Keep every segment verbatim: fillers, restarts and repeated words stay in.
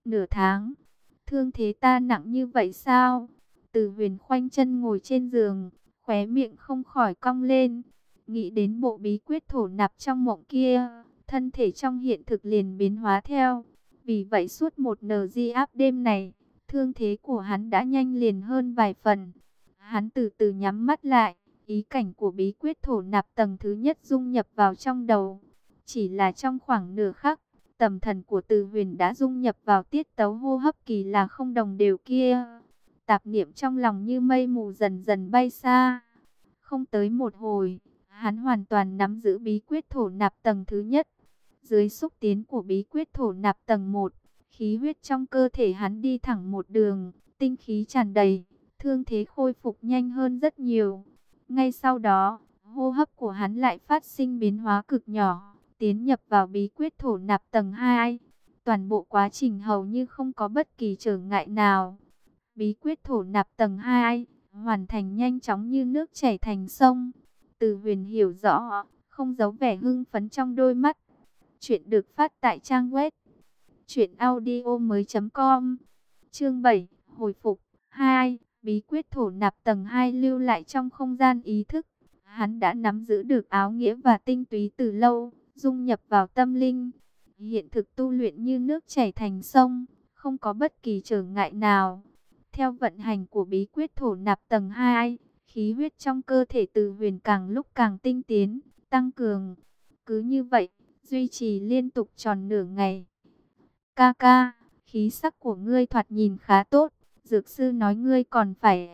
Nửa tháng, thương thế ta nặng như vậy sao? Từ Huyền khoanh chân ngồi trên giường, khóe miệng không khỏi cong lên. Nghĩ đến bộ bí quyết thổ nạp trong mộng kia, thân thể trong hiện thực liền biến hóa theo. Vì vậy suốt một nờ di áp đêm này, thương thế của hắn đã nhanh liền hơn vài phần. Hắn từ từ nhắm mắt lại, ý cảnh của bí quyết thổ nạp tầng thứ nhất dung nhập vào trong đầu. Chỉ là trong khoảng nửa khắc, tầm thần của Từ Huyền đã dung nhập vào tiết tấu hô hấp kỳ lạ không đồng đều kia. Tạp niệm trong lòng như mây mù dần dần bay xa. Không tới một hồi, hắn hoàn toàn nắm giữ bí quyết thổ nạp tầng thứ nhất. Dưới xúc tiến của bí quyết thổ nạp tầng một, khí huyết trong cơ thể hắn đi thẳng một đường, tinh khí tràn đầy, thương thế khôi phục nhanh hơn rất nhiều. Ngay sau đó, hô hấp của hắn lại phát sinh biến hóa cực nhỏ, tiến nhập vào bí quyết thổ nạp tầng hai. Toàn bộ quá trình hầu như không có bất kỳ trở ngại nào. Bí quyết thổ nạp tầng hai hoàn thành nhanh chóng như nước chảy thành sông. Từ Huyền hiểu rõ, không giấu vẻ hưng phấn trong đôi mắt. Chuyện được phát tại trang web truyện audio mới chấm com. Chương bảy, hồi phục hai, bí quyết thổ nạp tầng hai lưu lại trong không gian ý thức. Hắn đã nắm giữ được áo nghĩa và tinh túy từ lâu, dung nhập vào tâm linh. Hiện thực tu luyện như nước chảy thành sông, không có bất kỳ trở ngại nào. Theo vận hành của bí quyết thổ nạp tầng hai, khí huyết trong cơ thể Từ Huyền càng lúc càng tinh tiến, tăng cường. Cứ như vậy, duy trì liên tục tròn nửa ngày. Ca ca, khí sắc của ngươi thoạt nhìn khá tốt, dược sư nói ngươi còn phải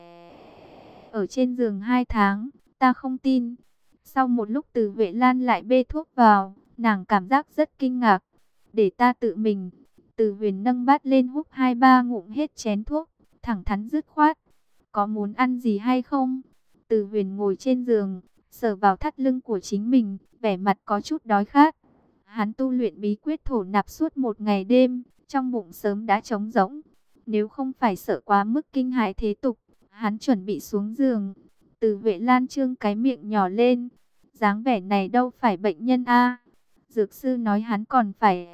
ở trên giường hai tháng, ta không tin. Sau một lúc Từ Huệ Lan lại bê thuốc vào, nàng cảm giác rất kinh ngạc. Để ta tự mình. Từ Huyền nâng bát lên húp hai ba ngụm hết chén thuốc, thẳng thắn dứt khoát. Có muốn ăn gì hay không? Từ Huyền ngồi trên giường, sờ vào thắt lưng của chính mình, vẻ mặt có chút đói khát. Hắn tu luyện bí quyết thổ nạp suốt một ngày đêm, trong bụng sớm đã trống rỗng. Nếu không phải sợ quá mức kinh hãi thế tục, hắn chuẩn bị xuống giường. Từ Huệ Lan trương cái miệng nhỏ lên, dáng vẻ này đâu phải bệnh nhân a. Dược sư nói hắn còn phải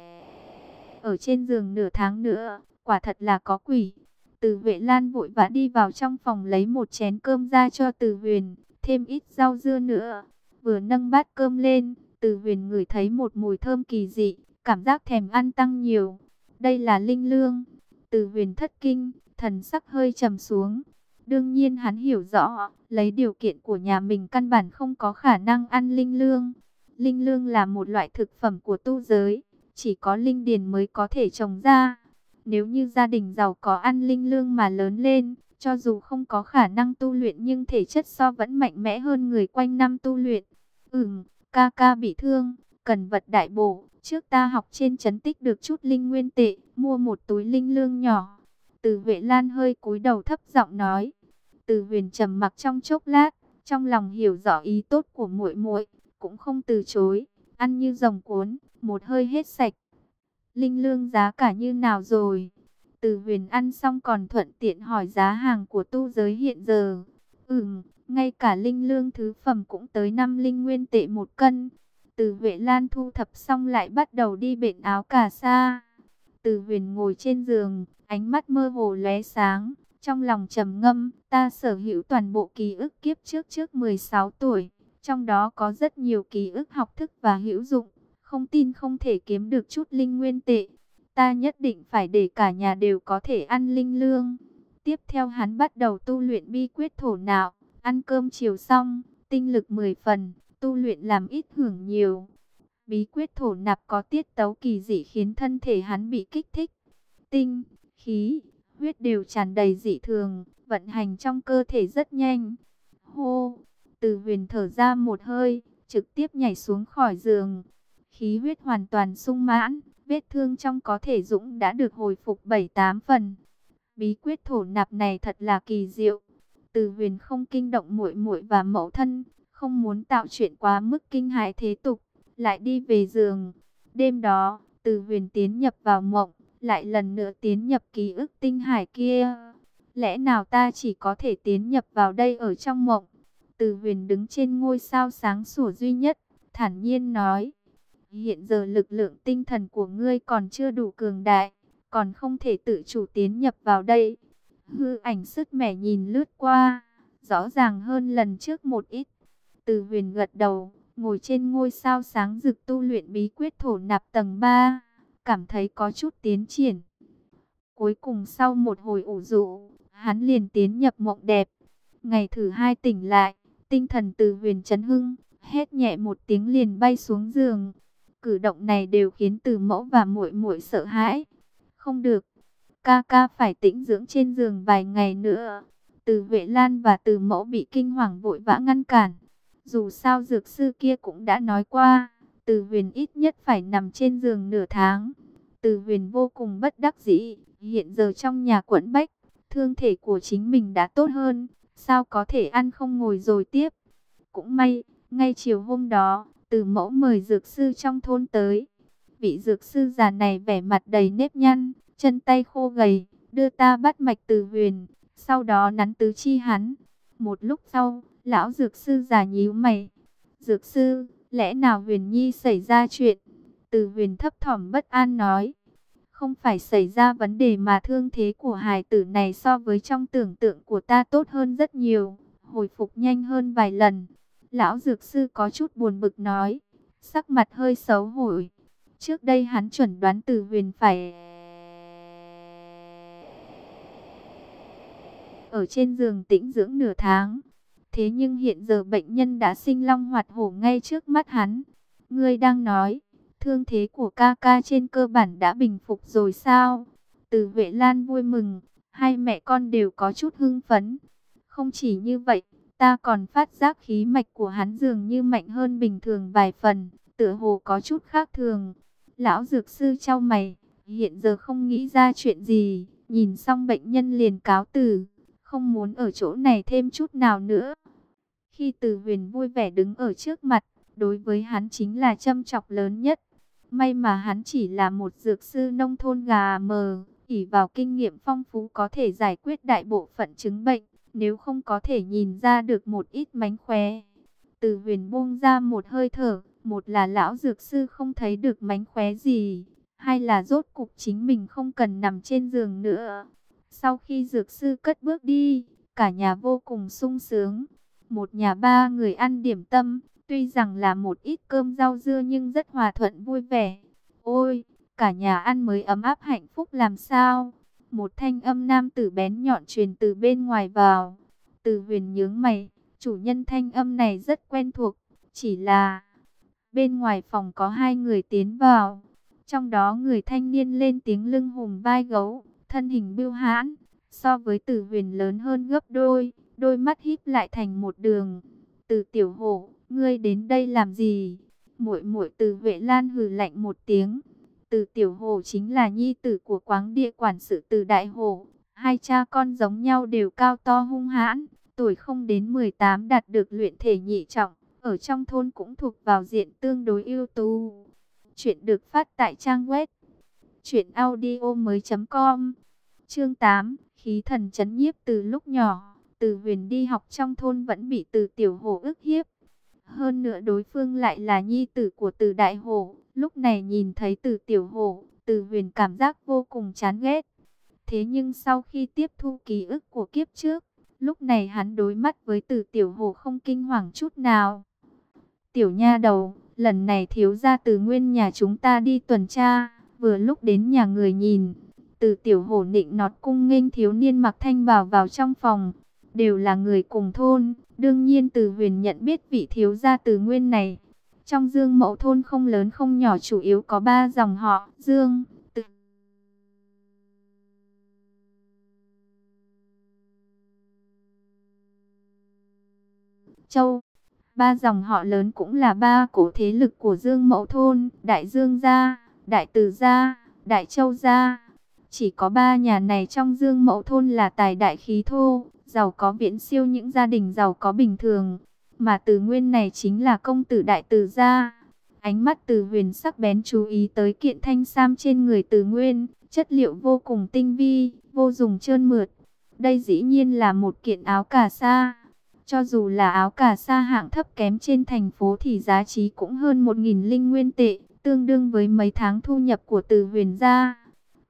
ở trên giường nửa tháng nữa, quả thật là có quỷ. Từ Huệ Lan vội vã đi vào trong phòng lấy một chén cơm ra cho Từ Huyền, thêm ít rau dưa nữa. Vừa nâng bát cơm lên, Từ Huyền ngửi thấy một mùi thơm kỳ dị, cảm giác thèm ăn tăng nhiều. Đây là linh lương. Từ Huyền thất kinh, thần sắc hơi trầm xuống. Đương nhiên hắn hiểu rõ, lấy điều kiện của nhà mình căn bản không có khả năng ăn linh lương. Linh lương là một loại thực phẩm của tu giới, chỉ có linh điền mới có thể trồng ra. Nếu như gia đình giàu có ăn linh lương mà lớn lên, cho dù không có khả năng tu luyện nhưng thể chất so vẫn mạnh mẽ hơn người quanh năm tu luyện. Ừm, ca ca bị thương, cần vật đại bổ. Trước ta học trên trấn tích được chút linh nguyên tệ, mua một túi linh lương nhỏ. Từ Huệ Lan hơi cúi đầu thấp giọng nói. Từ Huyền trầm mặc trong chốc lát, trong lòng hiểu rõ ý tốt của muội muội, cũng không từ chối, ăn như rồng cuốn, một hơi hết sạch. Linh lương giá cả như nào rồi? Từ Huyền ăn xong còn thuận tiện hỏi giá hàng của tu giới hiện giờ. Ừm, ngay cả linh lương thứ phẩm cũng tới năm linh nguyên tệ một cân. Từ Huệ Lan thu thập xong lại bắt đầu đi bện áo cà sa. Từ Huyền ngồi trên giường, ánh mắt mơ hồ lóe sáng, trong lòng trầm ngâm, ta sở hữu toàn bộ ký ức kiếp trước trước mười sáu tuổi, trong đó có rất nhiều ký ức học thức và hữu dụng, không tin không thể kiếm được chút linh nguyên tệ. Ta nhất định phải để cả nhà đều có thể ăn linh lương. Tiếp theo hắn bắt đầu tu luyện bí quyết thổ nạp, ăn cơm chiều xong, tinh lực mười phần, tu luyện làm ít hưởng nhiều. Bí quyết thổ nạp có tiết tấu kỳ dị khiến thân thể hắn bị kích thích. Tinh, khí, huyết đều tràn đầy dị thường, vận hành trong cơ thể rất nhanh. Hô, Từ Huyền thở ra một hơi, trực tiếp nhảy xuống khỏi giường. Khí huyết hoàn toàn sung mãn, vết thương trong có thể dũng đã được hồi phục bảy tám phần. Bí quyết thổ nạp này thật là kỳ diệu. Từ Huyền không kinh động muội muội và mẫu thân, không muốn tạo chuyện quá mức kinh hãi thế tục, lại đi về giường. Đêm đó, Từ Huyền tiến nhập vào mộng, lại lần nữa tiến nhập ký ức tinh hải kia. Lẽ nào ta chỉ có thể tiến nhập vào đây ở trong mộng? Từ Huyền đứng trên ngôi sao sáng sủa duy nhất, thản nhiên nói. Hiện giờ lực lượng tinh thần của ngươi còn chưa đủ cường đại, còn không thể tự chủ tiến nhập vào đây. Hư ảnh sứt mẻ nhìn lướt qua, rõ ràng hơn lần trước một ít. Từ Huyền gật đầu, ngồi trên ngôi sao sáng rực tu luyện bí quyết thổ nạp tầng ba, cảm thấy có chút tiến triển. Cuối cùng sau một hồi ủ rũ, hắn liền tiến nhập mộng đẹp. Ngày thứ hai tỉnh lại, tinh thần Từ Huyền chấn hưng, hét nhẹ một tiếng liền bay xuống giường. Cử động này đều khiến Từ Mẫu và muội muội sợ hãi. Không được, ca ca phải tĩnh dưỡng trên giường vài ngày nữa. Từ Huệ Lan và Từ Mẫu bị kinh hoàng vội vã ngăn cản. Dù sao dược sư kia cũng đã nói qua, Từ Huyền ít nhất phải nằm trên giường nửa tháng. Từ Huyền vô cùng bất đắc dĩ, hiện giờ trong nhà quẫn bách, thương thể của chính mình đã tốt hơn, sao có thể ăn không ngồi rồi tiếp. Cũng may, ngay chiều hôm đó, Từ Mẫu mời dược sư trong thôn tới. Vị dược sư già này vẻ mặt đầy nếp nhăn, chân tay khô gầy, đưa ta bắt mạch Từ Huyền, sau đó nắn tứ chi hắn. Một lúc sau, lão dược sư già nhíu mày. Dược sư, lẽ nào Huyền Nhi xảy ra chuyện? Từ Huyền thấp thỏm bất an nói. Không phải xảy ra vấn đề mà thương thế của hài tử này so với trong tưởng tượng của ta tốt hơn rất nhiều, hồi phục nhanh hơn vài lần. Lão dược sư có chút buồn bực nói, sắc mặt hơi xấu hổ. Trước đây hắn chuẩn đoán Từ Huyền phải ở trên giường tĩnh dưỡng nửa tháng. Thế nhưng hiện giờ bệnh nhân đã sinh long hoạt hổ ngay trước mắt hắn. Ngươi đang nói, thương thế của ca ca trên cơ bản đã bình phục rồi sao? Từ Huệ Lan vui mừng, hai mẹ con đều có chút hưng phấn. Không chỉ như vậy, ta còn phát giác khí mạch của hắn dường như mạnh hơn bình thường vài phần, tựa hồ có chút khác thường. Lão dược sư chau mày, hiện giờ không nghĩ ra chuyện gì, nhìn xong bệnh nhân liền cáo từ, không muốn ở chỗ này thêm chút nào nữa. Khi Từ Huyền vui vẻ đứng ở trước mặt, đối với hắn chính là châm chọc lớn nhất. May mà hắn chỉ là một dược sư nông thôn gà mờ, ỷ vào kinh nghiệm phong phú có thể giải quyết đại bộ phận chứng bệnh, nếu không có thể nhìn ra được một ít mánh khóe. Từ Huyền buông ra một hơi thở, một là lão dược sư không thấy được mánh khóe gì, hai là rốt cục chính mình không cần nằm trên giường nữa. Sau khi dược sư cất bước đi, cả nhà vô cùng sung sướng. Một nhà ba người ăn điểm tâm, tuy rằng là một ít cơm rau dưa nhưng rất hòa thuận vui vẻ. Ôi, cả nhà ăn mới ấm áp hạnh phúc làm sao? Một thanh âm nam tử bén nhọn truyền từ bên ngoài vào. Từ Huyền nhướng mày, chủ nhân thanh âm này rất quen thuộc, chỉ là bên ngoài phòng có hai người tiến vào. Trong đó người thanh niên lên tiếng lưng hùm vai gấu, thân hình bưu hãn, so với Từ Huyền lớn hơn gấp đôi, đôi mắt híp lại thành một đường. Từ Tiểu Hổ, ngươi đến đây làm gì? Muội muội Từ Huệ Lan hừ lạnh một tiếng. Từ Tiểu Hổ chính là nhi tử của Quáng Địa quản sự Từ Đại Hổ, hai cha con giống nhau đều cao to hung hãn, tuổi không đến mười tám đạt được luyện thể nhị trọng, ở trong thôn cũng thuộc vào diện tương đối ưu tú. Chuyện được phát tại trang web truyện audio mới.com. Chương tám, khí thần trấn nhiếp. Từ lúc nhỏ, Từ Huyền đi học trong thôn vẫn bị Từ Tiểu Hổ ức hiếp. Hơn nữa đối phương lại là nhi tử của Từ Đại Hổ. Lúc này nhìn thấy Từ Tiểu Hổ, Từ Huyền cảm giác vô cùng chán ghét. Thế nhưng sau khi tiếp thu ký ức của kiếp trước, lúc này hắn đối mắt với Từ Tiểu Hổ không kinh hoàng chút nào. Tiểu nha đầu, lần này thiếu gia Từ Nguyên nhà chúng ta đi tuần tra, vừa lúc đến nhà người nhìn. Từ Tiểu Hổ nịnh nót cung nghênh thiếu niên mặc thanh bào vào trong phòng. Đều là người cùng thôn, đương nhiên Từ Huyền nhận biết vị thiếu gia Từ Nguyên này. Trong Dương Mẫu thôn không lớn không nhỏ, chủ yếu có ba dòng họ: Dương, Từ, Châu. Ba dòng họ lớn cũng là ba cổ thế lực của Dương Mẫu thôn: Đại Dương gia, Đại Từ gia, Đại Châu gia. Chỉ có ba nhà này trong Dương Mẫu thôn là tài đại khí thô, giàu có viễn siêu những gia đình giàu có bình thường. Mà Từ Nguyên này chính là công tử Đại Từ gia. Ánh mắt Từ Huyền sắc bén chú ý tới kiện thanh sam trên người Từ Nguyên, chất liệu vô cùng tinh vi, vô dùng trơn mượt. Đây dĩ nhiên là một kiện áo cà sa. Cho dù là áo cà sa hạng thấp kém trên thành phố thì giá trị cũng hơn một nghìn linh nguyên tệ, tương đương với mấy tháng thu nhập của Từ Huyền gia.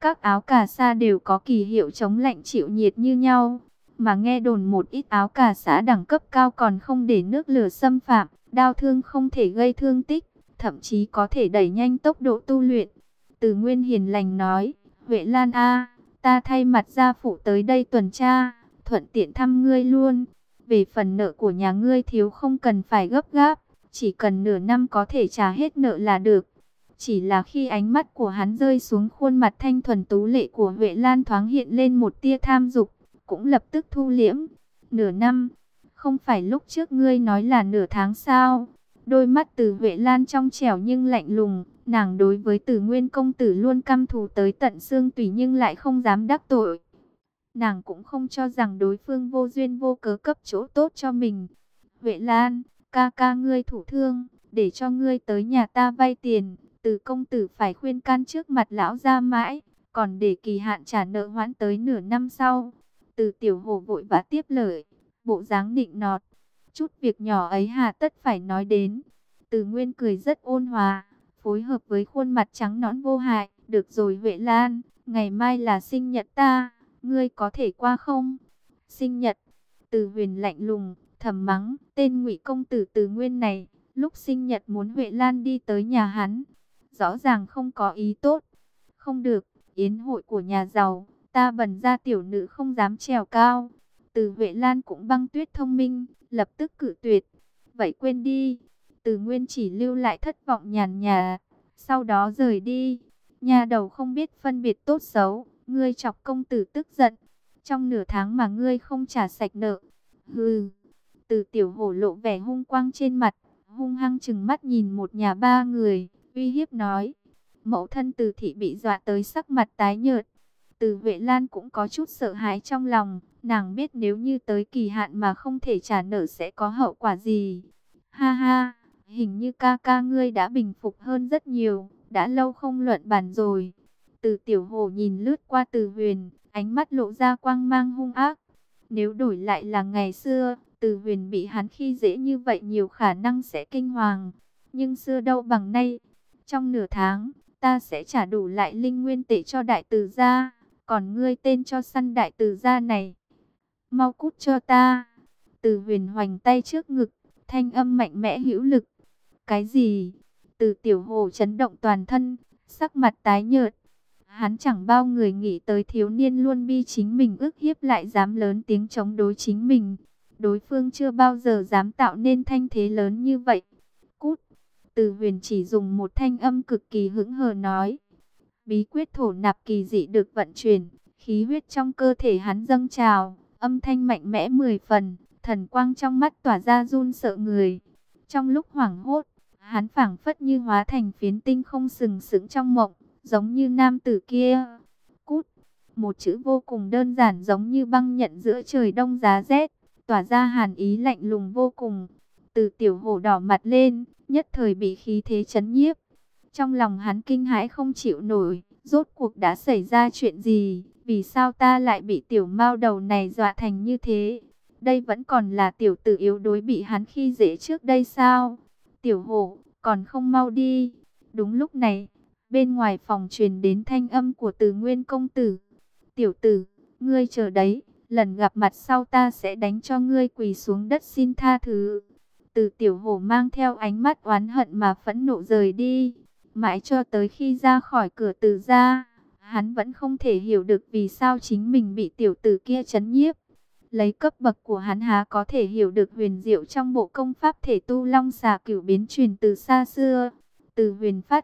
Các áo cà sa đều có kỳ hiệu chống lạnh chịu nhiệt như nhau. Mà nghe đồn một ít áo cà sa đẳng cấp cao còn không để nước lửa xâm phạm, đao thương không thể gây thương tích, thậm chí có thể đẩy nhanh tốc độ tu luyện. Từ Nguyên hiền lành nói, Huệ Lan a, ta thay mặt gia phụ tới đây tuần tra, thuận tiện thăm ngươi luôn. Về phần nợ của nhà ngươi thiếu không cần phải gấp gáp, chỉ cần nửa năm có thể trả hết nợ là được. Chỉ là khi ánh mắt của hắn rơi xuống khuôn mặt thanh thuần tú lệ của Huệ Lan thoáng hiện lên một tia tham dục, cũng lập tức thu liễm. Nửa năm, không phải lúc trước ngươi nói là nửa tháng sao? Đôi mắt Từ Huệ Lan trong trẻo nhưng lạnh lùng, nàng đối với Từ Nguyên công tử luôn căm thù tới tận xương tủy nhưng lại không dám đắc tội. Nàng cũng không cho rằng đối phương vô duyên vô cớ cấp chỗ tốt cho mình. Huệ Lan, ca ca ngươi thủ thương, để cho ngươi tới nhà ta vay tiền. Từ công tử phải khuyên can trước mặt lão gia mãi, còn để kỳ hạn trả nợ hoãn tới nửa năm sau. Từ Tiểu Hổ vội vã tiếp lời, bộ dáng nịnh nọt. Chút việc nhỏ ấy hà tất phải nói đến. Từ Nguyên cười rất ôn hòa, phối hợp với khuôn mặt trắng nõn vô hại. Được rồi Huệ Lan, ngày mai là sinh nhật ta, ngươi có thể qua không? Sinh nhật? Từ Huyền lạnh lùng, thầm mắng, tên Ngụy công tử Từ Nguyên này, lúc sinh nhật muốn Huệ Lan đi tới nhà hắn. Rõ ràng không có ý tốt. Không được, yến hội của nhà giàu, ta bần ra tiểu nữ không dám trèo cao. Từ Huệ Lan cũng băng tuyết thông minh, lập tức cự tuyệt. Vậy quên đi. Từ Nguyên chỉ lưu lại thất vọng nhàn nhà, sau đó rời đi. Nhà đầu không biết phân biệt tốt xấu, ngươi chọc công tử tức giận. Trong nửa tháng mà ngươi không trả sạch nợ. Hừ. Từ Tiểu Hổ lộ vẻ hung quang trên mặt, hung hăng chừng mắt nhìn một nhà ba người, uy hiếp nói. Mẫu thân Từ thị bị dọa tới sắc mặt tái nhợt. Từ Huệ Lan cũng có chút sợ hãi trong lòng, nàng biết nếu như tới kỳ hạn mà không thể trả nợ sẽ có hậu quả gì. Ha ha, hình như ca ca ngươi đã bình phục hơn rất nhiều, đã lâu không luận bàn rồi. Từ Tiểu Hổ nhìn lướt qua Từ Huyền, ánh mắt lộ ra quang mang hung ác. Nếu đổi lại là ngày xưa, Từ Huyền bị hắn khi dễ như vậy nhiều khả năng sẽ kinh hoàng. Nhưng xưa đâu bằng nay. Trong nửa tháng, ta sẽ trả đủ lại linh nguyên tệ cho đại từ gia. Còn ngươi tên cho săn đại từ gia này, mau cút cho ta. Từ Huyền hoành tay trước ngực, thanh âm mạnh mẽ hữu lực. Cái gì? Từ Tiểu Hổ chấn động toàn thân, sắc mặt tái nhợt. Hắn chẳng bao người nghĩ tới thiếu niên luôn bi chính mình ức hiếp lại dám lớn tiếng chống đối chính mình. Đối phương chưa bao giờ dám tạo nên thanh thế lớn như vậy. Cút. Từ Huyền chỉ dùng một thanh âm cực kỳ hững hờ nói. Bí quyết thổ nạp kỳ dị được vận chuyển, khí huyết trong cơ thể hắn dâng trào, âm thanh mạnh mẽ mười phần, thần quang trong mắt tỏa ra run sợ người. Trong lúc hoảng hốt, hắn phảng phất như hóa thành phiến tinh không sừng sững trong mộng, giống như nam tử kia. Cút. Một chữ vô cùng đơn giản giống như băng nhận giữa trời đông giá rét, tỏa ra hàn ý lạnh lùng vô cùng. Từ Tiểu Hổ đỏ mặt lên, nhất thời bị khí thế chấn nhiếp. Trong lòng hắn kinh hãi không chịu nổi, rốt cuộc đã xảy ra chuyện gì? Vì sao ta lại bị tiểu mao đầu này dọa thành như thế? Đây vẫn còn là tiểu tử yếu đuối bị hắn khi dễ trước đây sao? Tiểu Hổ, còn không mau đi. Đúng lúc này, bên ngoài phòng truyền đến thanh âm của Từ Nguyên công tử. Tiểu tử, ngươi chờ đấy, lần gặp mặt sau ta sẽ đánh cho ngươi quỳ xuống đất xin tha thứ. Từ Tiểu Hổ mang theo ánh mắt oán hận mà phẫn nộ rời đi. Mãi cho tới khi ra khỏi cửa Từ gia, hắn vẫn không thể hiểu được vì sao chính mình bị tiểu tử kia trấn nhiếp. Lấy cấp bậc của hắn há có thể hiểu được huyền diệu trong bộ công pháp thể tu long xà cửu biến truyền từ xa xưa. Từ Huyền phát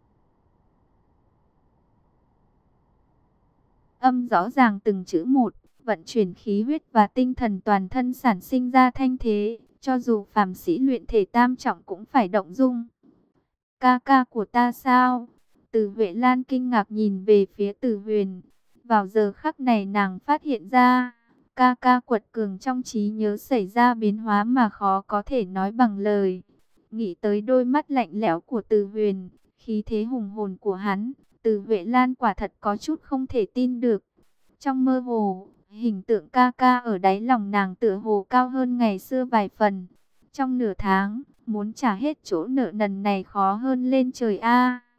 âm rõ ràng từng chữ một, vận chuyển khí huyết và tinh thần toàn thân sản sinh ra thanh thế, cho dù phàm sĩ luyện thể tam trọng cũng phải động dung. Ca ca của ta sao? Từ Huệ Lan kinh ngạc nhìn về phía Từ Huyền. Vào giờ khắc này nàng phát hiện ra, ca ca quật cường trong trí nhớ xảy ra biến hóa mà khó có thể nói bằng lời. Nghĩ tới đôi mắt lạnh lẽo của Từ Huyền, khí thế hùng hồn của hắn, Từ Huệ Lan quả thật có chút không thể tin được. Trong mơ hồ, hình tượng ca ca ở đáy lòng nàng tựa hồ cao hơn ngày xưa vài phần. Trong nửa tháng, muốn trả hết chỗ nợ nần này khó hơn lên trời a.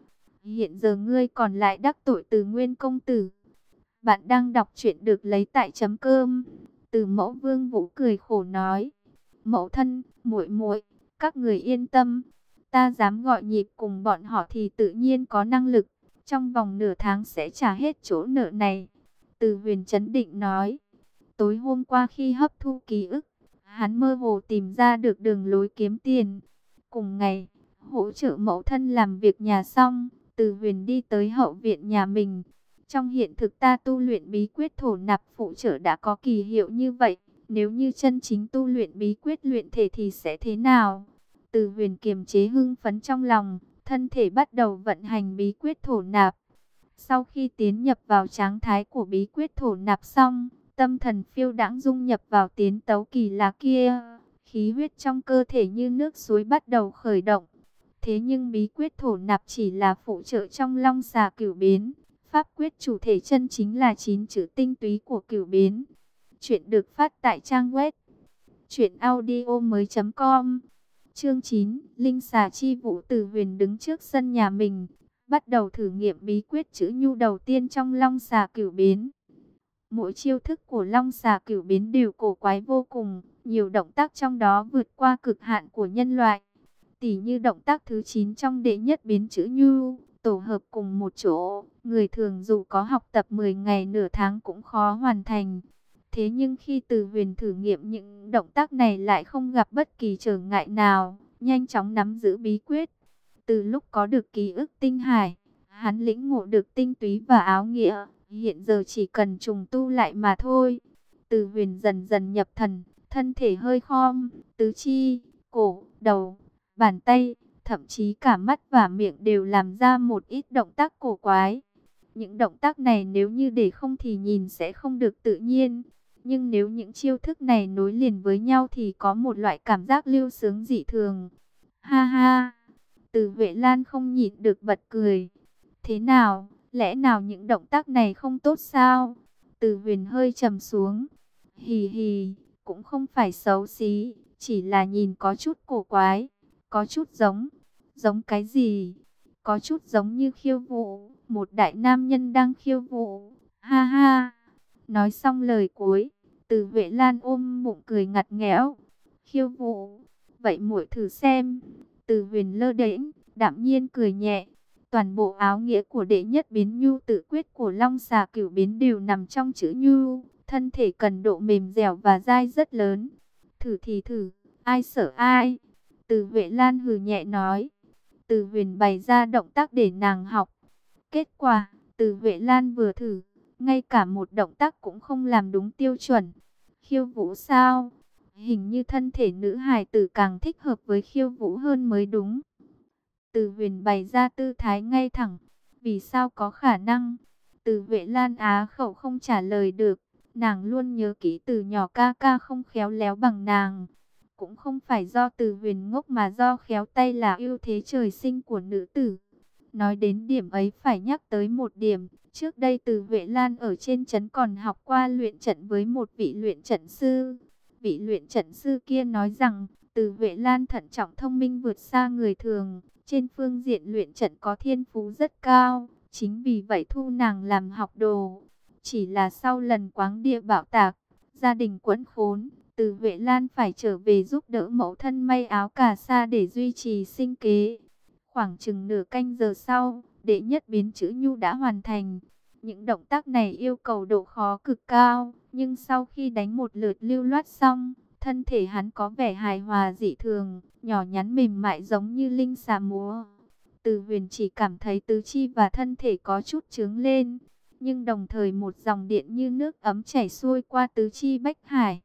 Hiện giờ ngươi còn lại đắc tội Từ Nguyên công tử. Bạn đang đọc truyện được lấy tại chấm cơm. Từ Mẫu Vương Vũ cười khổ nói: "Mẫu thân, muội muội, các người yên tâm, ta dám gọi nhịp cùng bọn họ thì tự nhiên có năng lực, trong vòng nửa tháng sẽ trả hết chỗ nợ này." Từ Huyền trấn định nói. Tối hôm qua khi hấp thu ký ức, hắn mơ hồ tìm ra được đường lối kiếm tiền. Cùng ngày, hỗ trợ mẫu thân làm việc nhà xong, Từ Huyền đi tới hậu viện nhà mình. Trong hiện thực ta tu luyện bí quyết thổ nạp phụ trợ đã có kỳ hiệu như vậy, nếu như chân chính tu luyện bí quyết luyện thể thì sẽ thế nào? Từ Huyền kiềm chế hưng phấn trong lòng, thân thể bắt đầu vận hành bí quyết thổ nạp. Sau khi tiến nhập vào trạng thái của bí quyết thổ nạp xong, tâm thần phiêu đãng dung nhập vào tiến tấu kỳ lạ kia, khí huyết trong cơ thể như nước suối bắt đầu khởi động. Thế nhưng bí quyết thổ nạp chỉ là phụ trợ trong long xà cửu biến, pháp quyết chủ thể chân chính là chín chữ tinh túy của cửu biến. Chuyện được phát tại trang web truyện audio mới chấm com. Chương chín, Linh xà chi vũ. Từ Huyền đứng trước sân nhà mình, bắt đầu thử nghiệm bí quyết chữ nhu đầu tiên trong long xà cửu biến. Mỗi chiêu thức của long xà cửu biến đều cổ quái vô cùng, nhiều động tác trong đó vượt qua cực hạn của nhân loại. Tỉ như động tác thứ chín trong đệ nhất biến chữ nhu, tổ hợp cùng một chỗ, người thường dù có học tập mười ngày nửa tháng cũng khó hoàn thành. Thế nhưng khi Từ Huyền thử nghiệm những động tác này lại không gặp bất kỳ trở ngại nào, nhanh chóng nắm giữ bí quyết. Từ lúc có được ký ức tinh hải, hắn lĩnh ngộ được tinh túy và áo nghĩa, hiện giờ chỉ cần trùng tu lại mà thôi. Từ Huyền dần dần nhập thần, thân thể hơi khom, tứ chi, cổ, đầu, bàn tay, thậm chí cả mắt và miệng đều làm ra một ít động tác cổ quái. Những động tác này nếu như để không thì nhìn sẽ không được tự nhiên. Nhưng nếu những chiêu thức này nối liền với nhau thì có một loại cảm giác lưu sướng dị thường. Ha ha! Từ Huệ Lan không nhịn được bật cười. Thế nào? Lẽ nào những động tác này không tốt sao? Từ Huyền hơi trầm xuống. Hì hì, cũng không phải xấu xí, chỉ là nhìn có chút cổ quái, có chút giống. Giống cái gì? Có chút giống như khiêu vũ, một đại nam nhân đang khiêu vũ. Ha ha! Nói xong lời cuối, Từ Huệ Lan ôm bụng cười ngặt nghẽo. Khiêu vũ, vậy muội thử xem. Từ Huyền lơ đễnh, đạm nhiên cười nhẹ. Toàn bộ áo nghĩa của đệ nhất biến nhu tự quyết của long xà cửu biến đều nằm trong chữ nhu. Thân thể cần độ mềm dẻo và dai rất lớn. Thử thì thử, ai sợ ai. Từ Huệ Lan hừ nhẹ nói. Từ Huyền bày ra động tác để nàng học. Kết quả, Từ Huệ Lan vừa thử, ngay cả một động tác cũng không làm đúng tiêu chuẩn. Khiêu vũ sao? Hình như thân thể nữ hài tử càng thích hợp với khiêu vũ hơn mới đúng. Từ Huyền bày ra tư thái ngay thẳng. Vì sao có khả năng? Từ Huệ Lan á khẩu không trả lời được. Nàng luôn nhớ kỹ từ nhỏ ca ca không khéo léo bằng nàng. Cũng không phải do Từ Huyền ngốc mà do khéo tay là ưu thế trời sinh của nữ tử. Nói đến điểm ấy phải nhắc tới một điểm. Trước đây Từ Huệ Lan ở trên trấn còn học qua luyện trận với một vị luyện trận sư. Vị luyện trận sư kia nói rằng Từ Huệ Lan thận trọng thông minh vượt xa người thường. Trên phương diện luyện trận có thiên phú rất cao. Chính vì vậy thu nàng làm học đồ. Chỉ là sau lần Quáng Địa bạo tạc, gia đình quẫn khốn, Từ Huệ Lan phải trở về giúp đỡ mẫu thân may áo cà sa để duy trì sinh kế. Khoảng chừng nửa canh giờ sau, đệ nhất biến chữ nhu đã hoàn thành. Những động tác này yêu cầu độ khó cực cao, nhưng sau khi đánh một lượt lưu loát xong, thân thể hắn có vẻ hài hòa dị thường, nhỏ nhắn mềm mại giống như linh xà múa. Từ Huyền chỉ cảm thấy tứ chi và thân thể có chút chướng lên, nhưng đồng thời một dòng điện như nước ấm chảy xuôi qua tứ chi bách hải.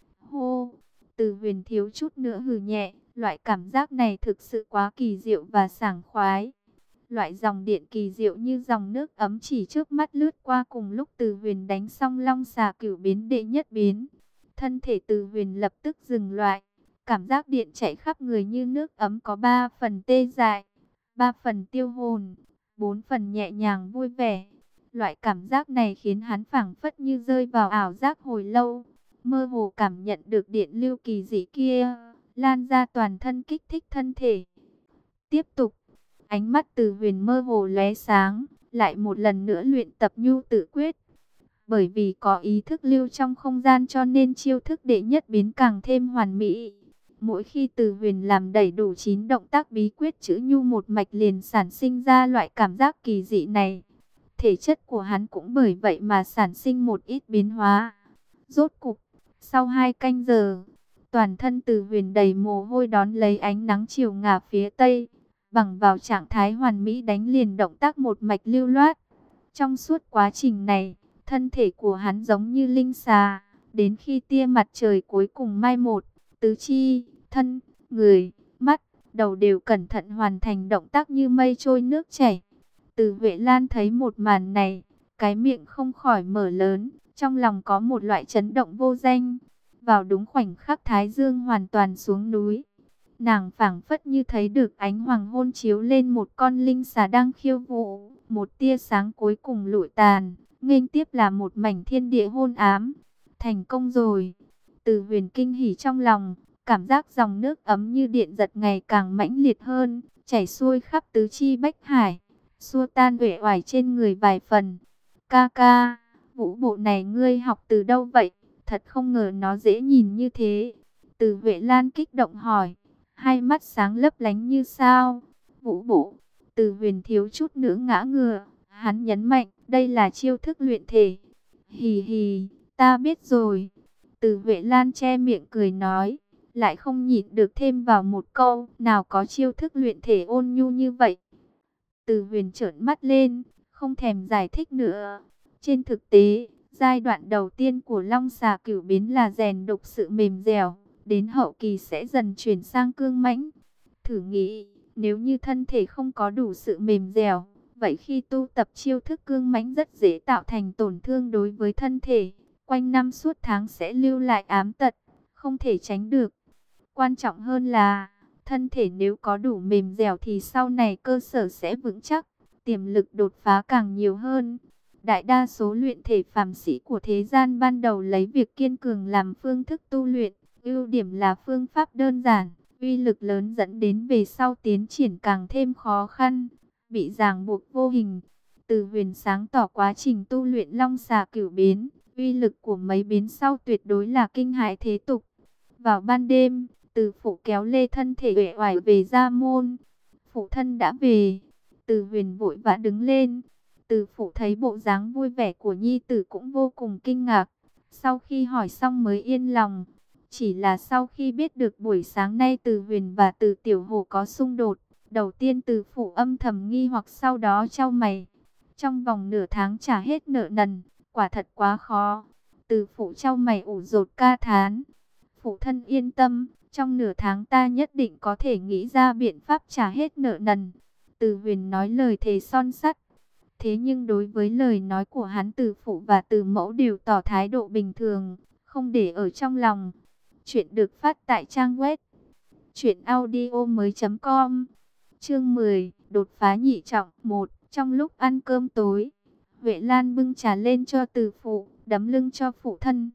Hô! Từ Huyền thiếu chút nữa hừ nhẹ, loại cảm giác này thực sự quá kỳ diệu và sảng khoái. Loại dòng điện kỳ diệu như dòng nước ấm chỉ trước mắt lướt qua cùng lúc Từ Huyền đánh xong long xà cửu biến đệ nhất biến. Thân thể Từ Huyền lập tức dừng lại. Cảm giác điện chạy khắp người như nước ấm có ba phần tê dại, ba phần tiêu hồn, bốn phần nhẹ nhàng vui vẻ. Loại cảm giác này khiến hắn phảng phất như rơi vào ảo giác hồi lâu. Mơ hồ cảm nhận được điện lưu kỳ dị kia lan ra toàn thân kích thích thân thể. Tiếp tục, Ánh mắt Từ Huyền mơ hồ lóe sáng, lại một lần nữa luyện tập nhu tử quyết. Bởi vì có ý thức lưu trong không gian cho nên chiêu thức đệ nhất biến càng thêm hoàn mỹ. Mỗi khi Từ Huyền làm đầy đủ chín động tác bí quyết chữ nhu một mạch liền sản sinh ra loại cảm giác kỳ dị này. Thể chất của hắn cũng bởi vậy mà sản sinh một ít biến hóa. Rốt cục, sau hai canh giờ, toàn thân Từ Huyền đầy mồ hôi đón lấy ánh nắng chiều ngả phía tây, bằng vào trạng thái hoàn mỹ đánh liền động tác một mạch lưu loát. Trong suốt quá trình này, thân thể của hắn giống như linh xà, đến khi tia mặt trời cuối cùng mai một, tứ chi, thân, người, mắt, đầu đều cẩn thận hoàn thành động tác như mây trôi nước chảy. Từ Huệ Lan thấy một màn này, cái miệng không khỏi mở lớn, trong lòng có một loại chấn động vô danh. Vào đúng khoảnh khắc Thái Dương hoàn toàn xuống núi, nàng phảng phất như thấy được ánh hoàng hôn chiếu lên một con linh xà đang khiêu vũ, một tia sáng cuối cùng lụi tàn, nghênh tiếp là một mảnh thiên địa hôn ám. Thành công rồi. Từ Huyền kinh hỉ trong lòng, cảm giác dòng nước ấm như điện giật ngày càng mãnh liệt hơn, chảy xuôi khắp tứ chi bách hải, xua tan uể oải trên người vài phần. Ca ca, vũ bộ này ngươi học từ đâu vậy? Thật không ngờ nó dễ nhìn như thế. Từ Huệ Lan kích động hỏi, hai mắt sáng lấp lánh như sao. Vũ bộ. Từ Huyền thiếu chút nữa ngã ngửa, hắn nhấn mạnh, đây là chiêu thức luyện thể. Hì hì, ta biết rồi. Từ Huệ Lan che miệng cười nói, lại không nhịn được thêm vào một câu, nào có chiêu thức luyện thể ôn nhu như vậy. Từ Huyền trợn mắt lên, không thèm giải thích nữa. Trên thực tế, giai đoạn đầu tiên của Long Xà Cửu Biến là rèn đục sự mềm dẻo, đến hậu kỳ sẽ dần chuyển sang cương mãnh. Thử nghĩ, nếu như thân thể không có đủ sự mềm dẻo, vậy khi tu tập chiêu thức cương mãnh rất dễ tạo thành tổn thương đối với thân thể, quanh năm suốt tháng sẽ lưu lại ám tật, không thể tránh được. Quan trọng hơn là, thân thể nếu có đủ mềm dẻo thì sau này cơ sở sẽ vững chắc, tiềm lực đột phá càng nhiều hơn. Đại đa số luyện thể phàm sĩ của thế gian ban đầu lấy việc kiên cường làm phương thức tu luyện, ưu điểm là phương pháp đơn giản, uy lực lớn dẫn đến về sau tiến triển càng thêm khó khăn, bị ràng buộc vô hình. Từ Huyền sáng tỏ quá trình tu luyện Long Xà Cửu Biến, uy lực của mấy biến sau tuyệt đối là kinh hãi thế tục. Vào ban đêm, Từ phụ kéo lê thân thể uể oải về gia môn. Phụ thân đã về. Từ Huyền vội vã đứng lên. Từ phụ thấy bộ dáng vui vẻ của nhi tử cũng vô cùng kinh ngạc. Sau khi hỏi xong mới yên lòng. Chỉ là sau khi biết được buổi sáng nay Từ Huyền và Từ Tiểu Hổ có xung đột, đầu tiên Từ phụ âm thầm nghi hoặc sau đó chau mày. Trong vòng nửa tháng trả hết nợ nần, quả thật quá khó. Từ phụ chau mày ủ rột ca thán. Phụ thân yên tâm, trong nửa tháng ta nhất định có thể nghĩ ra biện pháp trả hết nợ nần. Từ Huyền nói lời thề son sắt. Thế nhưng đối với lời nói của hắn, Từ phụ và Từ mẫu đều tỏ thái độ bình thường, không để ở trong lòng. Chuyện được phát tại trang web truyện audio mới chấm com. Chương mười, đột phá nhị trọng. Một. Trong lúc ăn cơm tối, Huệ Lan bưng trà lên cho Từ phụ, đấm lưng cho phụ thân.